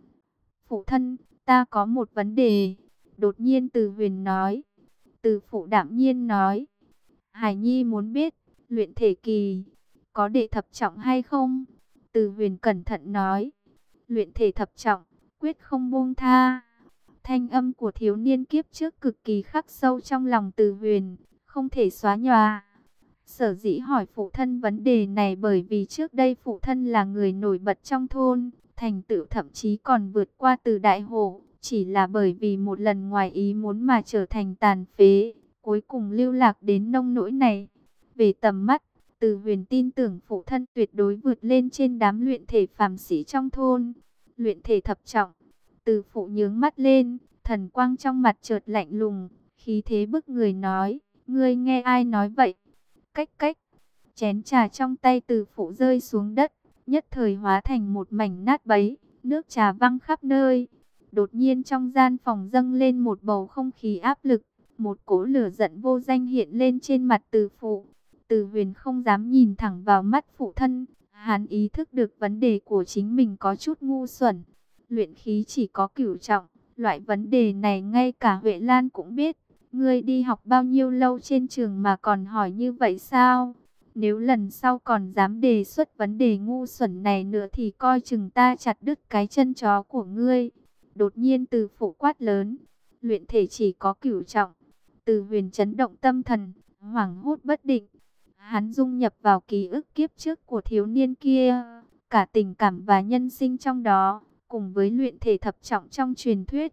Phụ thân, ta có một vấn đề. Đột nhiên Từ Huyền nói. Từ phụ đạm nhiên nói, Hải Nhi muốn biết, luyện thể kỳ có đệ thập trọng hay không? Từ Huyền cẩn thận nói, luyện thể thập trọng, quyết không buông tha. Thanh âm của thiếu niên kiếp trước cực kỳ khắc sâu trong lòng Từ Huyền, không thể xóa nhòa. Sở dĩ hỏi phụ thân vấn đề này bởi vì trước đây phụ thân là người nổi bật trong thôn, thành tựu thậm chí còn vượt qua Từ Đại Hổ, chỉ là bởi vì một lần ngoài ý muốn mà trở thành tàn phế, cuối cùng lưu lạc đến nông nỗi này. Về tầm mắt, Từ Huyền tin tưởng phụ thân tuyệt đối vượt lên trên đám luyện thể phàm sĩ trong thôn. Luyện thể thập trọng. Từ phụ nhướng mắt lên, thần quang trong mặt chợt lạnh lùng, khí thế bức người nói, ngươi nghe ai nói vậy? Cách cách, chén trà trong tay Từ phụ rơi xuống đất, nhất thời hóa thành một mảnh nát bấy, nước trà văng khắp nơi. Đột nhiên trong gian phòng dâng lên một bầu không khí áp lực, một cỗ lửa giận vô danh hiện lên trên mặt Từ phụ. Từ Huyền không dám nhìn thẳng vào mắt phụ thân, hắn ý thức được vấn đề của chính mình có chút ngu xuẩn. Luyện khí chỉ có cửu trọng, loại vấn đề này ngay cả Huệ Lan cũng biết, Ngươi đi học bao nhiêu lâu trên trường mà còn hỏi như vậy sao? Nếu lần sau còn dám đề xuất vấn đề ngu xuẩn này nữa thì coi chừng ta chặt đứt cái chân chó của ngươi. Đột nhiên Từ Phụ quát lớn, luyện thể chỉ có cửu trọng. Từ Huyền chấn động tâm thần, hoảng hốt bất định. Hắn dung nhập vào ký ức kiếp trước của thiếu niên kia, cả tình cảm và nhân sinh trong đó, cùng với luyện thể thập trọng trong truyền thuyết.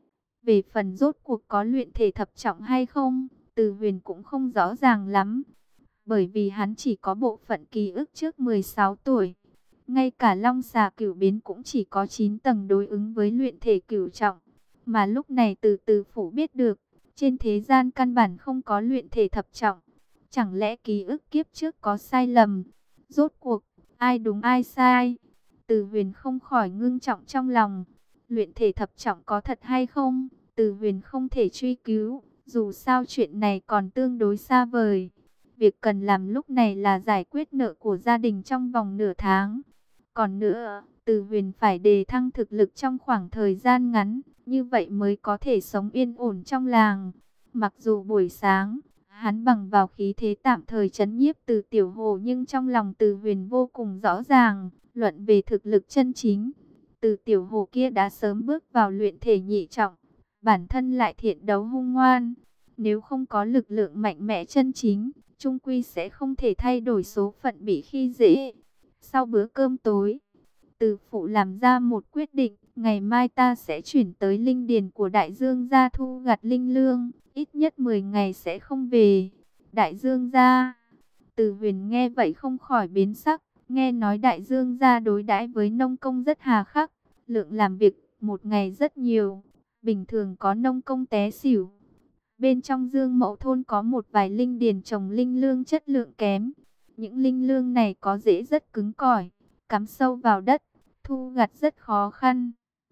Về phần rốt cuộc có luyện thể thập trọng hay không, Từ Huyền cũng không rõ ràng lắm, bởi vì hắn chỉ có bộ phận ký ức trước mười sáu tuổi. Ngay cả Long Xà Cửu Biến cũng chỉ có chín tầng đối ứng với luyện thể cửu trọng. Mà lúc này từ từ Phủ biết được, trên thế gian căn bản không có luyện thể thập trọng. Chẳng lẽ ký ức kiếp trước có sai lầm? Rốt cuộc, ai đúng ai sai? Từ Huyền không khỏi ngưng trọng trong lòng. Luyện thể thập trọng có thật hay không? Từ Huyền không thể truy cứu, dù sao chuyện này còn tương đối xa vời. Việc cần làm lúc này là giải quyết nợ của gia đình trong vòng nửa tháng. Còn nữa, Từ Huyền phải đề thăng thực lực trong khoảng thời gian ngắn, như vậy mới có thể sống yên ổn trong làng. Mặc dù buổi sáng, hắn bằng vào khí thế tạm thời trấn nhiếp Từ Tiểu Hồ, nhưng trong lòng Từ Huyền vô cùng rõ ràng, luận về thực lực chân chính. Từ Tiểu Hồ kia đã sớm bước vào luyện thể nhị trọng, bản thân lại thiện đấu hung ngoan. Nếu không có lực lượng mạnh mẽ chân chính, chung quy sẽ không thể thay đổi số phận bị khi dễ. Sau bữa cơm tối, Từ Phụ làm ra một quyết định, ngày mai ta sẽ chuyển tới linh điền của Đại Dương gia thu gặt linh lương, ít nhất mười ngày sẽ không về. Đại Dương gia? Từ Huyền nghe vậy không khỏi biến sắc, nghe nói Đại Dương gia đối đãi với nông công rất hà khắc, lượng làm việc một ngày rất nhiều, bình thường có nông công té xỉu. Bên trong Dương Mậu thôn có một vài linh điền trồng linh lương chất lượng kém. Những linh lương này có rễ rất cứng cỏi, cắm sâu vào đất, thu gặt rất khó khăn.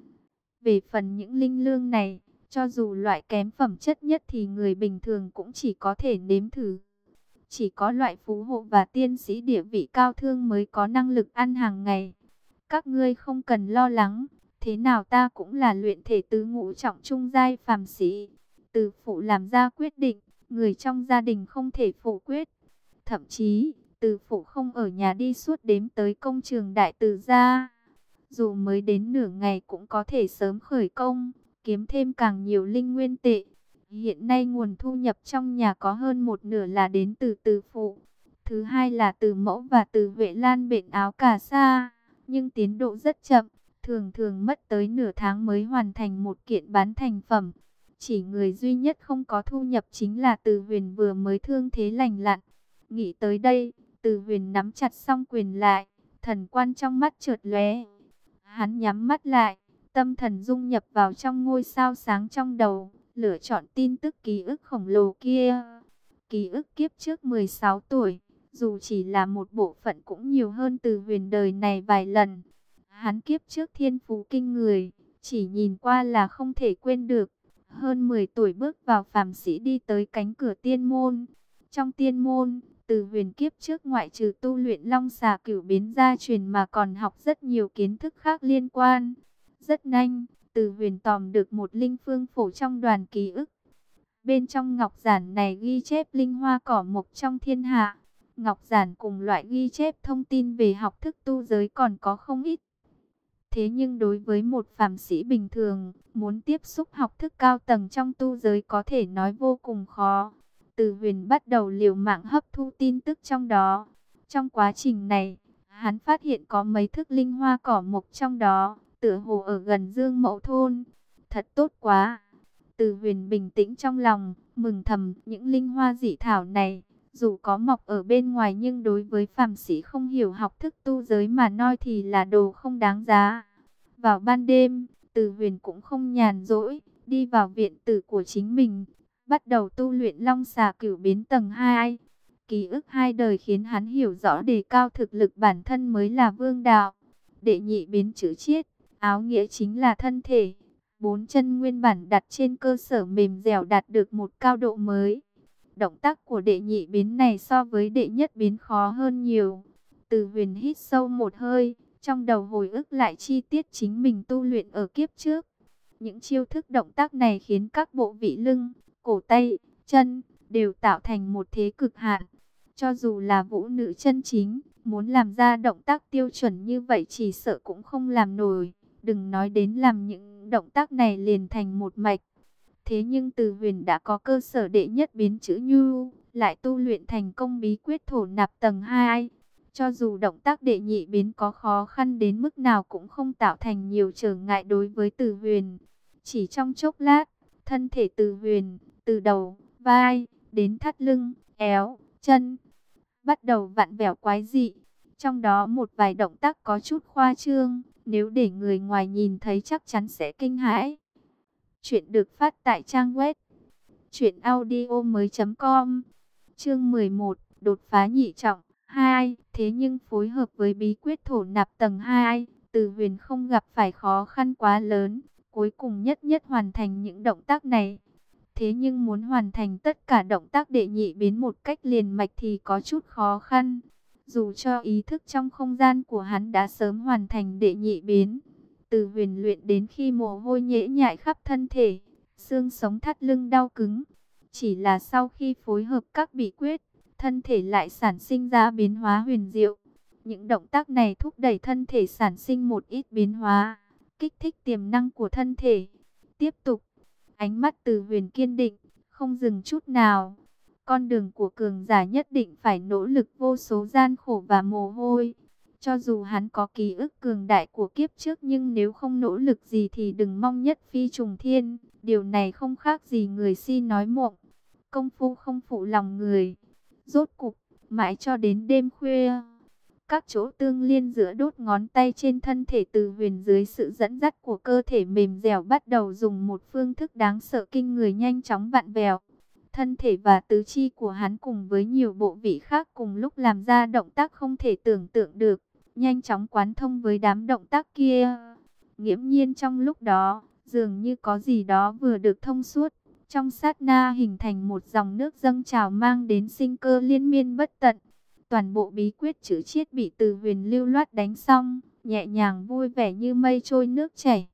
Về phần những linh lương này, cho dù loại kém phẩm chất nhất thì người bình thường cũng chỉ có thể nếm thử. Chỉ có loại phú hộ và tiên sĩ địa vị cao thương mới có năng lực ăn hàng ngày. Các ngươi không cần lo lắng, thế nào ta cũng là luyện thể tứ ngũ trọng trung giai phàm sĩ. Từ Phụ làm ra quyết định, người trong gia đình không thể phủ quyết. Thậm chí, Từ Phụ không ở nhà đi suốt đêm tới công trường Đại Từ gia. Dù mới đến nửa ngày cũng có thể sớm khởi công, kiếm thêm càng nhiều linh nguyên tệ. Hiện nay nguồn thu nhập trong nhà có hơn một nửa là đến từ Từ Phụ. Thứ hai là Từ Mẫu và Từ Huệ Lan bệnh áo cà sa, nhưng tiến độ rất chậm, thường thường mất tới nửa tháng mới hoàn thành một kiện bán thành phẩm. Chỉ người duy nhất không có thu nhập chính là Từ Huyền vừa mới thương thế lành lặn. Nghĩ tới đây, Từ Huyền nắm chặt song quyền lại, thần quan trong mắt chợt lóe. Hắn nhắm mắt lại, tâm thần dung nhập vào trong ngôi sao sáng trong đầu, lựa chọn tin tức ký ức khổng lồ kia. Ký ức kiếp trước mười sáu tuổi, dù chỉ là một bộ phận cũng nhiều hơn Từ Huyền đời này vài lần. Hắn kiếp trước thiên phú kinh người, chỉ nhìn qua là không thể quên được. Hơn mười tuổi bước vào phàm sĩ đi tới cánh cửa tiên môn. Trong tiên môn, Từ Huyền kiếp trước ngoại trừ tu luyện Long Xà Cửu Biến gia truyền mà còn học rất nhiều kiến thức khác liên quan. Rất nhanh, Từ Huyền tóm được một linh phương phổ trong đoàn ký ức. Bên trong ngọc giản này ghi chép linh hoa cỏ mộc trong thiên hạ. Ngọc giản cùng loại ghi chép thông tin về học thức tu giới còn có không ít. Thế nhưng đối với một phàm sĩ bình thường, muốn tiếp xúc học thức cao tầng trong tu giới có thể nói vô cùng khó. Từ Huyền bắt đầu liều mạng hấp thu tin tức trong đó. Trong quá trình này, hắn phát hiện có mấy thức linh hoa cỏ mộc trong đó, tựa hồ ở gần Dương Mậu thôn. Thật tốt quá! Từ Huyền bình tĩnh trong lòng, mừng thầm những linh hoa dị thảo này. Dù có mọc ở bên ngoài nhưng đối với phàm sĩ không hiểu học thức tu giới mà nói thì là đồ không đáng giá. Vào ban đêm, Từ Huyền cũng không nhàn rỗi, đi vào viện tử của chính mình, bắt đầu tu luyện Long Xà Cửu Biến tầng hai. Ký ức hai đời khiến hắn hiểu rõ đề cao thực lực bản thân mới là vương đạo. Đệ nhị biến chữ chiết, áo nghĩa chính là thân thể. Bốn chân nguyên bản đặt trên cơ sở mềm dẻo đạt được một cao độ mới. Động tác của đệ nhị biến này so với đệ nhất biến khó hơn nhiều. Từ Huyền hít sâu một hơi, trong đầu hồi ức lại chi tiết chính mình tu luyện ở kiếp trước. Những chiêu thức động tác này khiến các bộ vị lưng, cổ tay, chân, đều tạo thành một thế cực hạn. Cho dù là vũ nữ chân chính, muốn làm ra động tác tiêu chuẩn như vậy chỉ sợ cũng không làm nổi. Đừng nói đến làm những động tác này liền thành một mạch. Thế nhưng Từ Huyền đã có cơ sở đệ nhất biến chữ nhu, lại tu luyện thành công bí quyết thổ nạp tầng hai. Cho dù động tác đệ nhị biến có khó khăn đến mức nào cũng không tạo thành nhiều trở ngại đối với Từ Huyền. Chỉ trong chốc lát, thân thể Từ Huyền, từ đầu, vai, đến thắt lưng, éo, chân, bắt đầu vặn vẹo quái dị. Trong đó một vài động tác có chút khoa trương, nếu để người ngoài nhìn thấy chắc chắn sẽ kinh hãi. Chuyện được phát tại trang web truyện audio mới chấm com. Chương mười một, đột phá nhị trọng hai. Thế nhưng phối hợp với bí quyết thổ nạp tầng hai, Từ Huyền không gặp phải khó khăn quá lớn, cuối cùng nhất nhất hoàn thành những động tác này. Thế nhưng muốn hoàn thành tất cả động tác đệ nhị biến một cách liền mạch thì có chút khó khăn. Dù cho ý thức trong không gian của hắn đã sớm hoàn thành đệ nhị biến, Từ Huyền luyện đến khi mồ hôi nhễ nhại khắp thân thể, xương sống thắt lưng đau cứng. Chỉ là sau khi phối hợp các bí quyết, thân thể lại sản sinh ra biến hóa huyền diệu. Những động tác này thúc đẩy thân thể sản sinh một ít biến hóa, kích thích tiềm năng của thân thể. Tiếp tục, ánh mắt Từ Huyền kiên định, không dừng chút nào. Con đường của cường giả nhất định phải nỗ lực vô số gian khổ và mồ hôi. Cho dù hắn có ký ức cường đại của kiếp trước nhưng nếu không nỗ lực gì thì đừng mong nhất phi trùng thiên. Điều này không khác gì người si nói mộng. Công phu không phụ lòng người. Rốt cục, mãi cho đến đêm khuya, các chỗ tương liên giữa đốt ngón tay trên thân thể Từ Huyền dưới sự dẫn dắt của cơ thể mềm dẻo bắt đầu dùng một phương thức đáng sợ kinh người nhanh chóng vặn vẹo. Thân thể và tứ chi của hắn cùng với nhiều bộ vị khác cùng lúc làm ra động tác không thể tưởng tượng được, nhanh chóng quán thông với đám động tác kia. Nghiễm nhiên trong lúc đó, dường như có gì đó vừa được thông suốt. Trong sát na hình thành một dòng nước dâng trào mang đến sinh cơ liên miên bất tận. Toàn bộ bí quyết chữ chiết bị Từ Huyền lưu loát đánh xong, nhẹ nhàng vui vẻ như mây trôi nước chảy.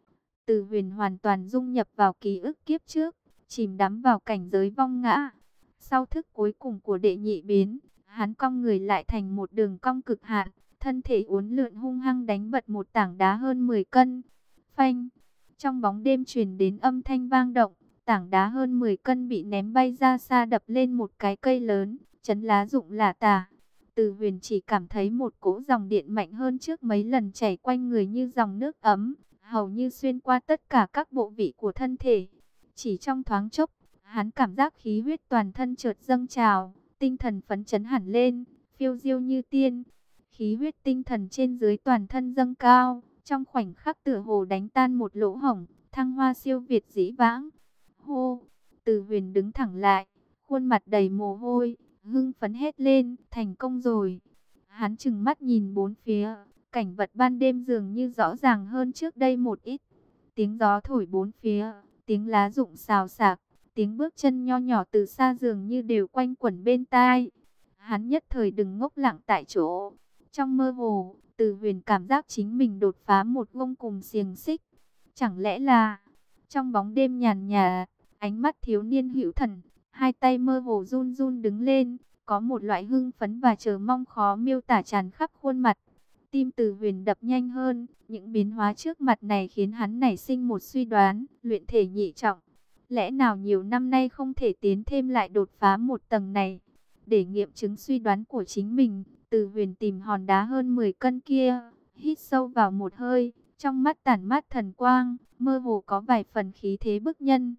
Từ Huyền hoàn toàn dung nhập vào ký ức kiếp trước, chìm đắm vào cảnh giới vong ngã. Sau thức cuối cùng của đệ nhị biến, hắn cong người lại thành một đường cong cực hạn, thân thể uốn lượn hung hăng đánh bật một tảng đá hơn mười cân. Phanh! Trong bóng đêm truyền đến âm thanh vang động, tảng đá hơn mười cân bị ném bay ra xa đập lên một cái cây lớn, chấn lá rụng lả tả. Từ Huyền chỉ cảm thấy một cỗ dòng điện mạnh hơn trước mấy lần chảy quanh người như dòng nước ấm, hầu như xuyên qua tất cả các bộ vị của thân thể. Chỉ trong thoáng chốc, hắn cảm giác khí huyết toàn thân chợt dâng trào, tinh thần phấn chấn hẳn lên, phiêu diêu như tiên. Khí huyết tinh thần trên dưới toàn thân dâng cao, trong khoảnh khắc tựa hồ đánh tan một lỗ hổng, thăng hoa siêu việt dĩ vãng. Hô! Từ Huyền đứng thẳng lại, khuôn mặt đầy mồ hôi, hưng phấn hét lên, thành công rồi. Hắn trừng mắt nhìn bốn phía, cảnh vật ban đêm dường như rõ ràng hơn trước đây một ít. Tiếng gió thổi bốn phía, tiếng lá rụng xào xạc, tiếng bước chân nho nhỏ từ xa dường như đều quanh quẩn bên tai. Hắn nhất thời đừng ngốc lặng tại chỗ. Trong mơ hồ, Từ Huyền cảm giác chính mình đột phá một gông cùng xiềng xích. Chẳng lẽ là... Trong bóng đêm nhàn nhạt, ánh mắt thiếu niên hữu thần, hai tay mơ hồ run run đứng lên, có một loại hưng phấn và chờ mong khó miêu tả tràn khắp khuôn mặt. Tim Từ Huyền đập nhanh hơn, những biến hóa trước mặt này khiến hắn nảy sinh một suy đoán, luyện thể nhị trọng. Lẽ nào nhiều năm nay không thể tiến thêm lại đột phá một tầng này? Để nghiệm chứng suy đoán của chính mình, Từ Huyền tìm hòn đá hơn mười cân kia, hít sâu vào một hơi, trong mắt tản mát thần quang, mơ hồ có vài phần khí thế bức nhân.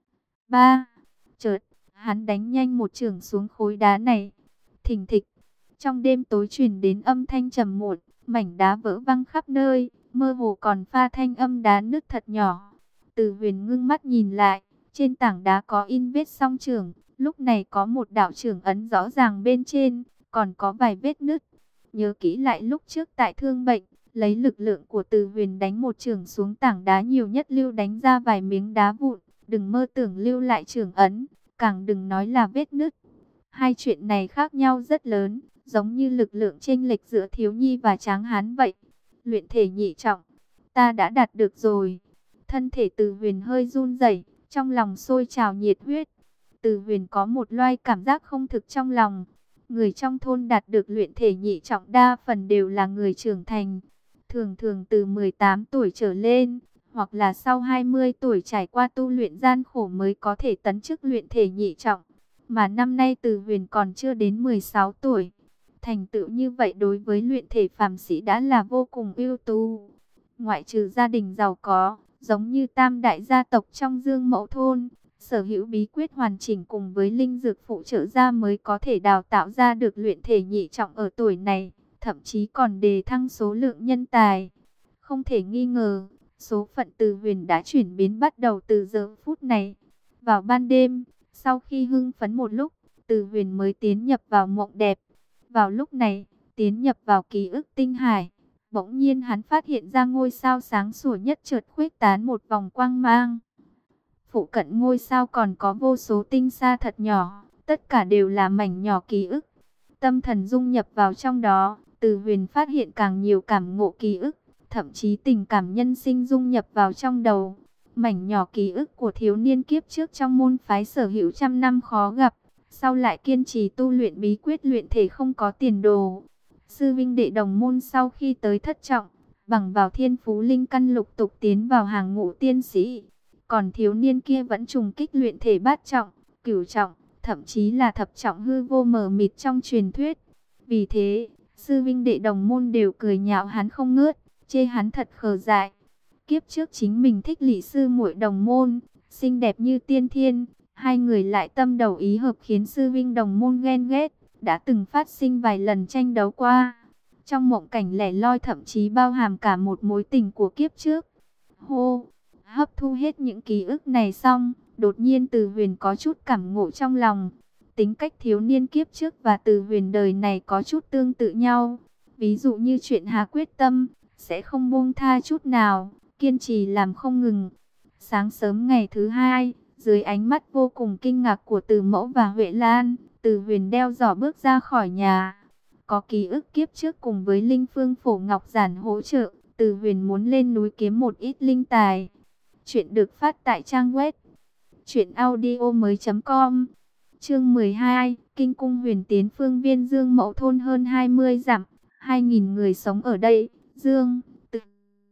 Ba, chợt, hắn đánh nhanh một chưởng xuống khối đá này. Thình thịch, trong đêm tối truyền đến âm thanh trầm muộn, mảnh đá vỡ văng khắp nơi, mơ hồ còn pha thanh âm đá nứt thật nhỏ. Từ Huyền ngưng mắt nhìn lại, trên tảng đá có in vết song chưởng, lúc này có một đạo chưởng ấn rõ ràng bên trên, còn có vài vết nứt. Nhớ kỹ lại lúc trước tại Thương Bệnh, lấy lực lượng của Từ Huyền đánh một chưởng xuống tảng đá nhiều nhất lưu đánh ra vài miếng đá vụn, đừng mơ tưởng lưu lại chưởng ấn, càng đừng nói là vết nứt. Hai chuyện này khác nhau rất lớn, giống như lực lượng chênh lệch giữa thiếu nhi và tráng hán vậy. Luyện thể nhị trọng, ta đã đạt được rồi. Thân thể Từ Huyền hơi run rẩy, trong lòng sôi trào nhiệt huyết. Từ Huyền có một loài cảm giác không thực trong lòng. Người trong thôn đạt được luyện thể nhị trọng đa phần đều là người trưởng thành, thường thường từ mười tám tuổi trở lên, hoặc là sau hai mươi tuổi trải qua tu luyện gian khổ mới có thể tấn chức luyện thể nhị trọng. Mà năm nay Từ Huyền còn chưa đến mười sáu tuổi. Thành tựu như vậy đối với luyện thể phàm sĩ đã là vô cùng ưu tú. Ngoại trừ gia đình giàu có, giống như tam đại gia tộc trong Dương Mẫu thôn, sở hữu bí quyết hoàn chỉnh cùng với linh dược phụ trợ ra mới có thể đào tạo ra được luyện thể nhị trọng ở tuổi này, thậm chí còn đề thăng số lượng nhân tài. Không thể nghi ngờ, số phận Từ Huyền đã chuyển biến bắt đầu từ giờ phút này. Vào ban đêm, sau khi hưng phấn một lúc, Từ Huyền mới tiến nhập vào mộng đẹp. Vào lúc này, tiến nhập vào ký ức tinh hải, bỗng nhiên hắn phát hiện ra ngôi sao sáng sủa nhất chợt khuếch tán một vòng quang mang. Phụ cận ngôi sao còn có vô số tinh sa thật nhỏ, tất cả đều là mảnh nhỏ ký ức. Tâm thần dung nhập vào trong đó, Từ Huyền phát hiện càng nhiều cảm ngộ ký ức, thậm chí tình cảm nhân sinh dung nhập vào trong đầu. Mảnh nhỏ ký ức của thiếu niên kiếp trước trong môn phái sở hữu trăm năm khó gặp, sau lại kiên trì tu luyện bí quyết luyện thể không có tiền đồ. Sư vinh đệ đồng môn sau khi tới thất trọng, bằng vào thiên phú linh căn lục tục tiến vào hàng ngũ tiên sĩ. Còn thiếu niên kia vẫn trùng kích luyện thể bát trọng, cửu trọng, thậm chí là thập trọng hư vô mờ mịt trong truyền thuyết. Vì thế, sư vinh đệ đồng môn đều cười nhạo hắn không ngớt, chê hắn thật khờ dại. Kiếp trước chính mình thích Lý sư muội đồng môn, xinh đẹp như tiên thiên, hai người lại tâm đầu ý hợp khiến sư vinh đồng môn ghen ghét, đã từng phát sinh vài lần tranh đấu qua. Trong mộng cảnh lẻ loi thậm chí bao hàm cả một mối tình của kiếp trước. Hô! Hấp thu hết những ký ức này xong, đột nhiên Từ Huyền có chút cảm ngộ trong lòng. Tính cách thiếu niên kiếp trước và Từ Huyền đời này có chút tương tự nhau. Ví dụ như chuyện hà quyết tâm, sẽ không buông tha chút nào, kiên trì làm không ngừng. Sáng sớm ngày thứ hai, dưới ánh mắt vô cùng kinh ngạc của Từ Mẫu và Huệ Lan, Từ Huyền đeo giỏ bước ra khỏi nhà. Có ký ức kiếp trước cùng với Linh Phương Phổ Ngọc Giản hỗ trợ, Từ Huyền muốn lên núi kiếm một ít linh tài. Chuyện được phát tại trang web truyện audio mới chấm com. Chương mười hai, Kinh cung Huyền Tiến phương viên Dương Mẫu thôn hơn hai mươi dặm, hai nghìn người sống ở đây. Dương Từ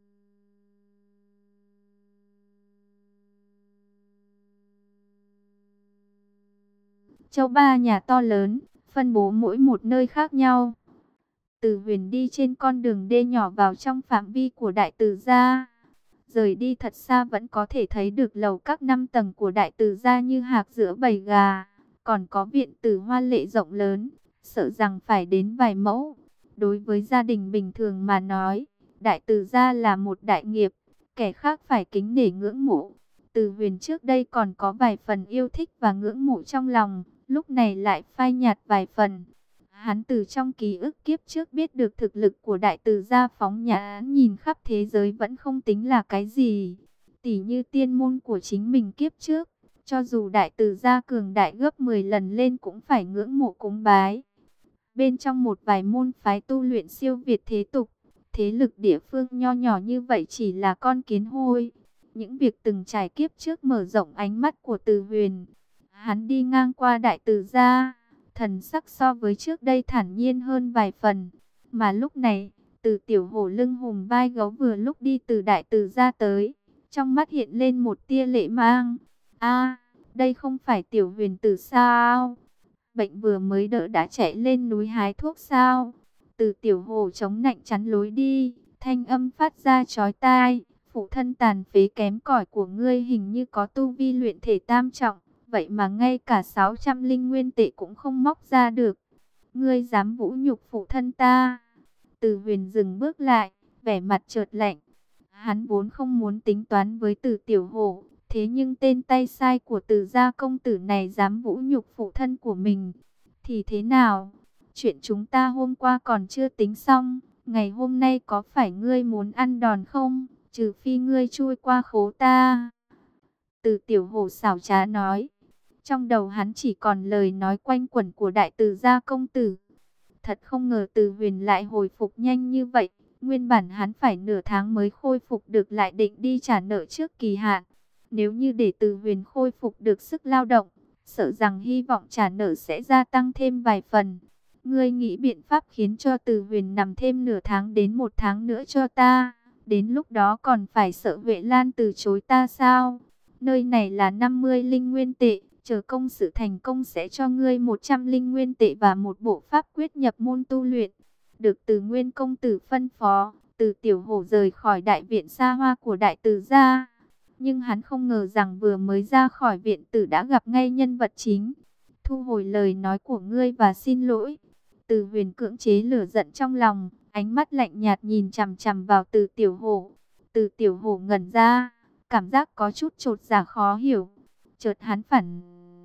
Châu ba nhà to lớn, phân bố mỗi một nơi khác nhau. Từ Huyền đi trên con đường đê nhỏ vào trong phạm vi của Đại Từ gia. Rời đi thật xa vẫn có thể thấy được lầu các năm tầng của Đại Từ gia như hạc giữa bầy gà. Còn có viện tử hoa lệ rộng lớn, sợ rằng phải đến vài mẫu. Đối với gia đình bình thường mà nói, Đại Từ gia là một đại nghiệp, kẻ khác phải kính nể ngưỡng mộ. Từ Huyền trước đây còn có vài phần yêu thích và ngưỡng mộ trong lòng, lúc này lại phai nhạt vài phần. Hắn từ trong ký ức kiếp trước biết được thực lực của Đại Từ gia phóng nhãn nhìn khắp thế giới vẫn không tính là cái gì. Tỷ như tiên môn của chính mình kiếp trước, cho dù Đại Từ gia cường đại gấp mười lần lên cũng phải ngưỡng mộ cúng bái. Bên trong một vài môn phái tu luyện siêu việt thế tục, thế lực địa phương nho nhỏ như vậy chỉ là con kiến hôi. Những việc từng trải kiếp trước mở rộng ánh mắt của Từ Huyền. Hắn đi ngang qua Đại Từ gia, thần sắc so với trước đây thản nhiên hơn vài phần. Mà lúc này, Từ Tiểu Hổ lưng hùm vai gấu vừa lúc đi từ Đại Từ gia tới, trong mắt hiện lên một tia lệ mang. A, đây không phải Tiểu Huyền tử sao? Bệnh vừa mới đỡ đã chạy lên núi hái thuốc sao? Từ Tiểu Hổ chống nạnh chắn lối đi, thanh âm phát ra chói tai. Phụ thân tàn phế kém cỏi của ngươi hình như có tu vi luyện thể tam trọng, vậy mà ngay cả sáu trăm linh nguyên tệ cũng không móc ra được. Ngươi dám vũ nhục phụ thân ta? Từ Huyền dừng bước lại, vẻ mặt chợt lạnh. Hắn vốn không muốn tính toán với Từ Tiểu Hổ, thế nhưng tên tay sai của Từ gia công tử này dám vũ nhục phụ thân của mình. Thì thế nào? Chuyện chúng ta hôm qua còn chưa tính xong, ngày hôm nay có phải ngươi muốn ăn đòn không? Trừ phi ngươi chui qua khố ta. Từ Tiểu Hổ xảo trá nói. Trong đầu hắn chỉ còn lời nói quanh quẩn của Đại Từ gia công tử. Thật không ngờ Từ Huyền lại hồi phục nhanh như vậy. Nguyên bản hắn phải nửa tháng mới khôi phục được, lại định đi trả nợ trước kỳ hạn. Nếu như để Từ Huyền khôi phục được sức lao động, sợ rằng hy vọng trả nợ sẽ gia tăng thêm vài phần. Ngươi nghĩ biện pháp khiến cho Từ Huyền nằm thêm nửa tháng đến một tháng nữa cho ta. Đến lúc đó còn phải sợ Huệ Lan từ chối ta sao? Nơi này là năm mươi linh nguyên tệ, chờ công sự thành công sẽ cho ngươi một trăm linh nguyên tệ và một bộ pháp quyết nhập môn tu luyện. Được Từ Nguyên công tử phân phó, Từ Tiểu Hổ rời khỏi đại viện xa hoa của đại Từ gia. Nhưng hắn không ngờ rằng vừa mới ra khỏi viện tử đã gặp ngay nhân vật chính. Thu hồi lời nói của ngươi và xin lỗi. Từ Huyền cưỡng chế lửa giận trong lòng, ánh mắt lạnh nhạt nhìn chằm chằm vào Từ Tiểu Hổ. Từ Tiểu Hổ ngẩn ra, cảm giác có chút chột dạ khó hiểu. Chợt hắn phản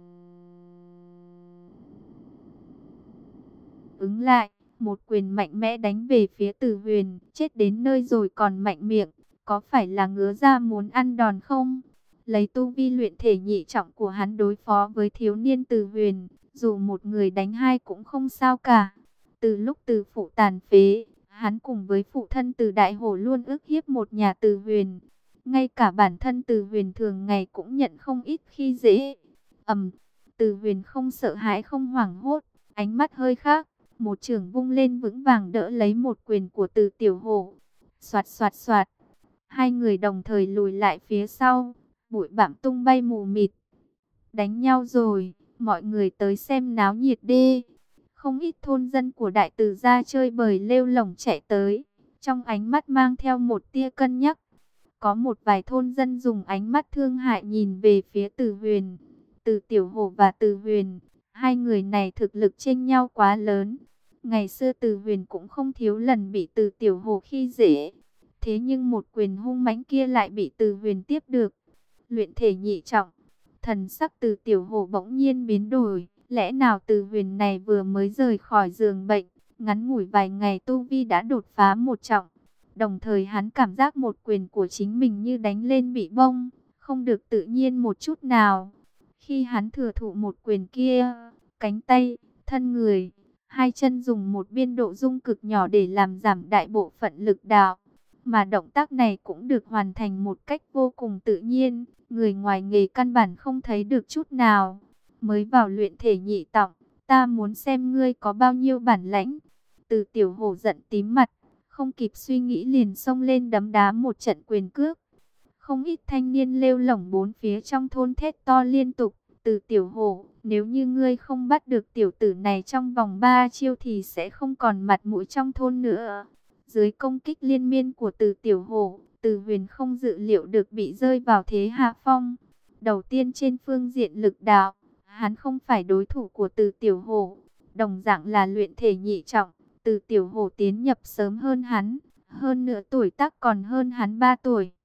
ứng lại, một quyền mạnh mẽ đánh về phía Từ Huyền, chết đến nơi rồi còn mạnh miệng, có phải là ngứa ra muốn ăn đòn không? Lấy tu vi luyện thể nhị trọng của hắn đối phó với thiếu niên Từ Huyền, dù một người đánh hai cũng không sao cả. Từ lúc Từ phụ tàn phế, hắn cùng với phụ thân Từ Đại Hổ luôn ức hiếp một nhà Từ Huyền. Ngay cả bản thân Từ Huyền thường ngày cũng nhận không ít khi dễ. Ầm, Từ Huyền không sợ hãi không hoảng hốt, ánh mắt hơi khác, một chưởng vung lên vững vàng đỡ lấy một quyền của Từ Tiểu Hổ. Soạt soạt soạt, hai người đồng thời lùi lại phía sau, bụi bặm tung bay mù mịt. Đánh nhau rồi, mọi người tới xem náo nhiệt đi. Không ít thôn dân của đại Từ gia chơi bời lêu lổng chạy tới, trong ánh mắt mang theo một tia cân nhắc. Có một vài thôn dân dùng ánh mắt thương hại nhìn về phía Từ Huyền. Từ Tiểu Hổ và Từ Huyền, hai người này thực lực chênh nhau quá lớn. Ngày xưa Từ Huyền cũng không thiếu lần bị Từ Tiểu Hổ khi dễ. Thế nhưng một quyền hung mãnh kia lại bị Từ Huyền tiếp được. Luyện thể nhị trọng, thần sắc Từ Tiểu Hổ bỗng nhiên biến đổi. Lẽ nào Từ Huyền này vừa mới rời khỏi giường bệnh, ngắn ngủi vài ngày tu vi đã đột phá một trọng. Đồng thời hắn cảm giác một quyền của chính mình như đánh lên bị bông, không được tự nhiên một chút nào. Khi hắn thừa thụ một quyền kia, cánh tay, thân người, hai chân dùng một biên độ dung cực nhỏ để làm giảm đại bộ phận lực đạo. Mà động tác này cũng được hoàn thành một cách vô cùng tự nhiên, người ngoài nghề căn bản không thấy được chút nào. Mới vào luyện thể nhị trọng, ta muốn xem ngươi có bao nhiêu bản lãnh. Từ Tiểu Hổ giận tím mặt, không kịp suy nghĩ liền xông lên đấm đá một trận quyền cước. Không ít thanh niên lêu lổng bốn phía trong thôn thét to liên tục. Từ Tiểu Hổ, nếu như ngươi không bắt được tiểu tử này trong vòng ba chiêu thì sẽ không còn mặt mũi trong thôn nữa. Dưới công kích liên miên của Từ Tiểu Hổ, Từ Huyền không dự liệu được bị rơi vào thế hạ phong. Đầu tiên trên phương diện lực đạo, hắn không phải đối thủ của Từ Tiểu Hổ. Đồng dạng là luyện thể nhị trọng, Từ Tiểu Hổ tiến nhập sớm hơn hắn, hơn nữa tuổi tác còn hơn hắn ba tuổi.